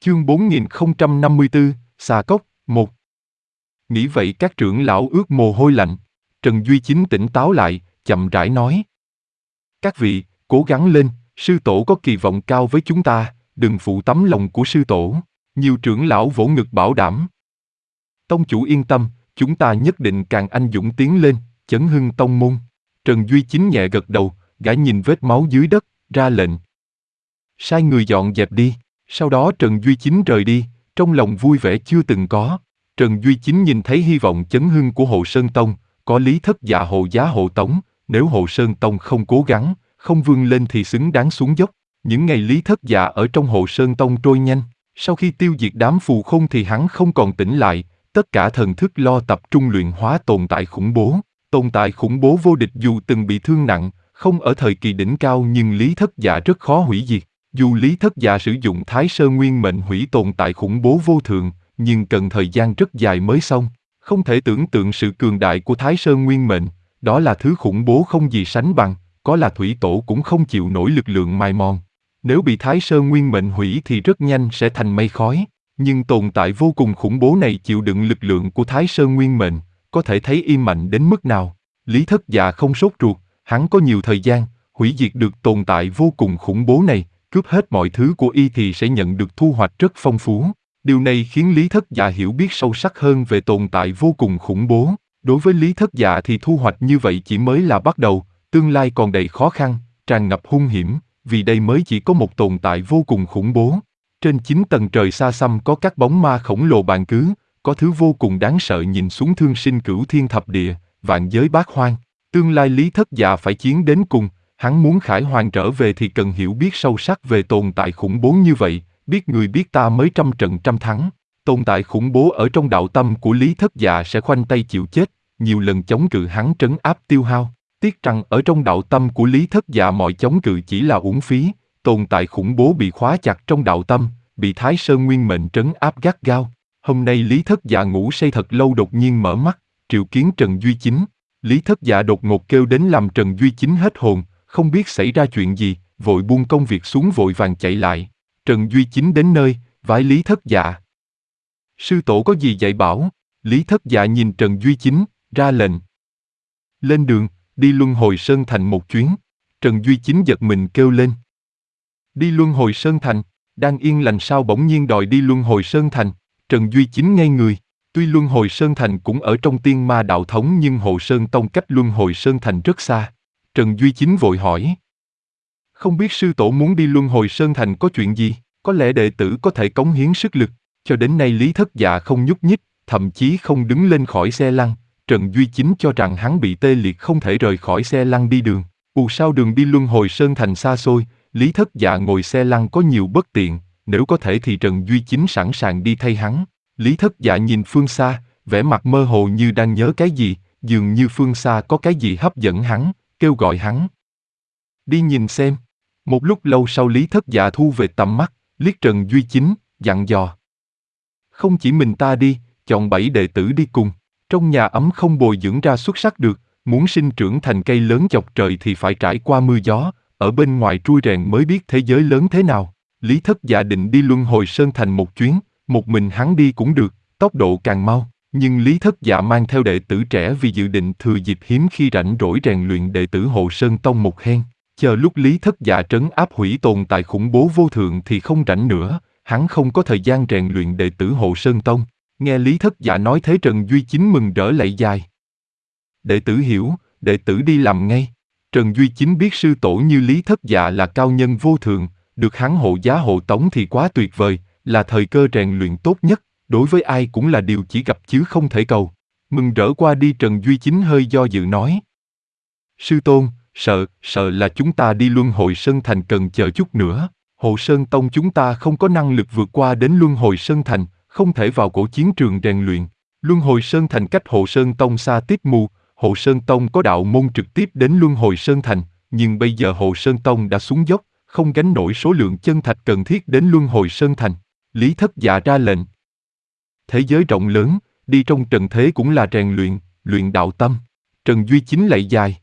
Chương 4054, Xà Cốc, 1. Nghĩ vậy các trưởng lão ướt mồ hôi lạnh. Trần Duy Chính tỉnh táo lại, chậm rãi nói. Các vị, cố gắng lên, sư tổ có kỳ vọng cao với chúng ta, đừng phụ tấm lòng của sư tổ. Nhiều trưởng lão vỗ ngực bảo đảm. Tông chủ yên tâm, chúng ta nhất định càng anh dũng tiến lên, chấn hưng tông môn. Trần Duy Chính nhẹ gật đầu, gã nhìn vết máu dưới đất, ra lệnh. Sai người dọn dẹp đi. Sau đó Trần Duy Chính rời đi, trong lòng vui vẻ chưa từng có. Trần Duy Chính nhìn thấy hy vọng chấn hưng của Hộ Sơn Tông, có Lý Thất Dạ hộ giá hộ tống, nếu Hộ Sơn Tông không cố gắng, không vươn lên thì xứng đáng xuống dốc. Những ngày Lý Thất Dạ ở trong Hộ Sơn Tông trôi nhanh, sau khi tiêu diệt đám phù khôn thì hắn không còn tỉnh lại, tất cả thần thức lo tập trung luyện hóa tồn tại khủng bố. Tồn tại khủng bố vô địch dù từng bị thương nặng, không ở thời kỳ đỉnh cao nhưng Lý Thất Dạ rất khó hủy diệt. Dù Lý Thất Dạ sử dụng Thái Sơ Nguyên Mệnh hủy tồn tại khủng bố vô thượng, nhưng cần thời gian rất dài mới xong. Không thể tưởng tượng sự cường đại của Thái Sơ Nguyên Mệnh, đó là thứ khủng bố không gì sánh bằng, có là thủy tổ cũng không chịu nổi lực lượng mài mòn. Nếu bị Thái Sơ Nguyên Mệnh hủy thì rất nhanh sẽ thành mây khói, nhưng tồn tại vô cùng khủng bố này chịu đựng lực lượng của Thái Sơ Nguyên Mệnh, có thể thấy y mạnh đến mức nào. Lý Thất Dạ không sốt ruột, hắn có nhiều thời gian, hủy diệt được tồn tại vô cùng khủng bố này, cướp hết mọi thứ của y thì sẽ nhận được thu hoạch rất phong phú. Điều này khiến Lý Thất Dạ hiểu biết sâu sắc hơn về tồn tại vô cùng khủng bố. Đối với Lý Thất Dạ thì thu hoạch như vậy chỉ mới là bắt đầu, tương lai còn đầy khó khăn, tràn ngập hung hiểm, vì đây mới chỉ có một tồn tại vô cùng khủng bố. Trên 9 tầng trời xa xăm có các bóng ma khổng lồ bàn cứ, có thứ vô cùng đáng sợ nhìn xuống thương sinh cửu thiên thập địa, vạn giới bát hoang. Tương lai Lý Thất Dạ phải chiến đến cùng, hắn muốn khải hoàn trở về thì cần hiểu biết sâu sắc về tồn tại khủng bố như vậy, biết người biết ta mới trăm trận trăm thắng. Tồn tại khủng bố ở trong đạo tâm của Lý Thất Dạ sẽ khoanh tay chịu chết, nhiều lần chống cự hắn trấn áp tiêu hao. Tiếc rằng ở trong đạo tâm của Lý Thất Dạ mọi chống cự chỉ là uổng phí, tồn tại khủng bố bị khóa chặt trong đạo tâm, bị Thái Sơn Nguyên Mệnh trấn áp gắt gao. Hôm nay Lý Thất Dạ ngủ say thật lâu đột nhiên mở mắt, triệu kiến Trần Duy Chính. Lý Thất Dạ đột ngột kêu đến làm Trần Duy Chính hết hồn, không biết xảy ra chuyện gì, vội buông công việc xuống vội vàng chạy lại. Trần Duy Chính đến nơi, vái Lý Thất Dạ. Sư tổ có gì dạy bảo? Lý Thất Dạ nhìn Trần Duy Chính, ra lệnh. Lên đường, đi Luân Hồi Sơn Thành một chuyến. Trần Duy Chính giật mình kêu lên. Đi Luân Hồi Sơn Thành, đang yên lành sao bỗng nhiên đòi đi Luân Hồi Sơn Thành. Trần Duy Chính ngây người. Tuy Luân Hồi Sơn Thành cũng ở trong Tiên Ma đạo thống nhưng Hộ Sơn Tông cách Luân Hồi Sơn Thành rất xa. Trần Duy Chính vội hỏi. Không biết sư tổ muốn đi Luân Hồi Sơn Thành có chuyện gì, có lẽ đệ tử có thể cống hiến sức lực. Cho đến nay Lý Thất Dạ không nhúc nhích, thậm chí không đứng lên khỏi xe lăn. Trần Duy Chính cho rằng hắn bị tê liệt không thể rời khỏi xe lăn đi đường. Dù sao đường đi Luân Hồi Sơn Thành xa xôi, Lý Thất Dạ ngồi xe lăn có nhiều bất tiện, nếu có thể thì Trần Duy Chính sẵn sàng đi thay hắn. Lý Thất Dạ nhìn phương xa, vẻ mặt mơ hồ như đang nhớ cái gì, dường như phương xa có cái gì hấp dẫn hắn, kêu gọi hắn. Đi nhìn xem. Một lúc lâu sau Lý Thất Dạ thu về tầm mắt, liếc Trần Duy Chính, dặn dò. Không chỉ mình ta đi, chọn 7 đệ tử đi cùng. Trong nhà ấm không bồi dưỡng ra xuất sắc được, muốn sinh trưởng thành cây lớn chọc trời thì phải trải qua mưa gió, ở bên ngoài trui rèn mới biết thế giới lớn thế nào. Lý Thất Dạ định đi Luân Hồi Sơn Thành một chuyến, một mình hắn đi cũng được, tốc độ càng mau. Nhưng Lý Thất Dạ mang theo đệ tử trẻ vì dự định thừa dịp hiếm khi rảnh rỗi rèn luyện đệ tử Hộ Sơn Tông một phen. Chờ lúc Lý Thất Dạ trấn áp hủy tồn tại khủng bố vô thượng thì không rảnh nữa, hắn không có thời gian rèn luyện đệ tử Hộ Sơn Tông. Nghe Lý Thất Dạ nói thế Trần Duy Chính mừng rỡ lạy dài. Đệ tử hiểu, đệ tử đi làm ngay. Trần Duy Chính biết sư tổ như Lý Thất Dạ là cao nhân vô thượng, được hắn hộ giá hộ tống thì quá tuyệt vời, là thời cơ rèn luyện tốt nhất, đối với ai cũng là điều chỉ gặp chứ không thể cầu. Mừng rỡ qua đi Trần Duy Chính hơi do dự nói. Sư tôn, sợ là chúng ta đi Luân Hồi Sơn Thành cần chờ chút nữa. Hộ Sơn Tông chúng ta không có năng lực vượt qua đến Luân Hồi Sơn Thành, không thể vào cổ chiến trường rèn luyện. Luân Hồi Sơn Thành cách Hộ Sơn Tông xa tiếp mù, Hộ Sơn Tông có đạo môn trực tiếp đến Luân Hồi Sơn Thành, nhưng bây giờ Hộ Sơn Tông đã xuống dốc, không gánh nổi số lượng chân thạch cần thiết đến Luân Hồi Sơn Thành. Lý Thất Dạ ra lệnh. Thế giới rộng lớn, đi trong trần thế cũng là rèn luyện, luyện đạo tâm. Trần Duy Chính lạy dài.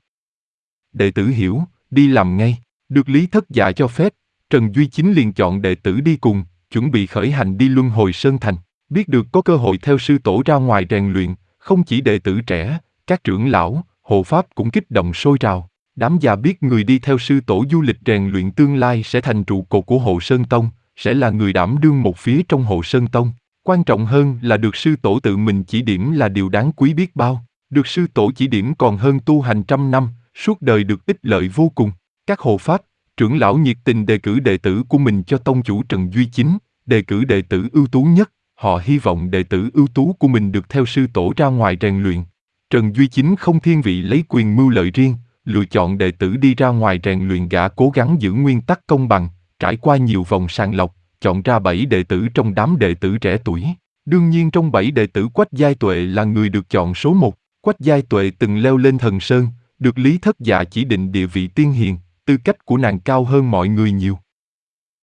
Đệ tử hiểu, đi làm ngay. Được Lý Thất Dạ cho phép, Trần Duy Chính liền chọn đệ tử đi cùng, chuẩn bị khởi hành đi Luân Hồi Sơn Thành. Biết được có cơ hội theo sư tổ ra ngoài rèn luyện, không chỉ đệ tử trẻ, các trưởng lão, hộ pháp cũng kích động sôi trào. Đám già biết người đi theo sư tổ du lịch rèn luyện tương lai sẽ thành trụ cột của Hộ Sơn Tông, sẽ là người đảm đương một phía trong Hộ Sơn Tông. Quan trọng hơn là được sư tổ tự mình chỉ điểm là điều đáng quý biết bao. Được sư tổ chỉ điểm còn hơn tu hành 100 năm, suốt đời được ích lợi vô cùng. Các hộ pháp, trưởng lão nhiệt tình đề cử đệ tử của mình cho tông chủ Trần Duy Chính, đề cử đệ tử ưu tú nhất. Họ hy vọng đệ tử ưu tú của mình được theo sư tổ ra ngoài rèn luyện. Trần Duy Chính không thiên vị lấy quyền mưu lợi riêng, lựa chọn đệ tử đi ra ngoài rèn luyện, gã cố gắng giữ nguyên tắc công bằng, trải qua nhiều vòng sàng lọc, chọn ra 7 đệ tử trong đám đệ tử trẻ tuổi. Đương nhiên trong 7 đệ tử Quách Giai Tuệ là người được chọn số 1. Quách Giai Tuệ từng leo lên Thần Sơn, được Lý Thất Dạ chỉ định địa vị tiên hiền, tư cách của nàng cao hơn mọi người nhiều.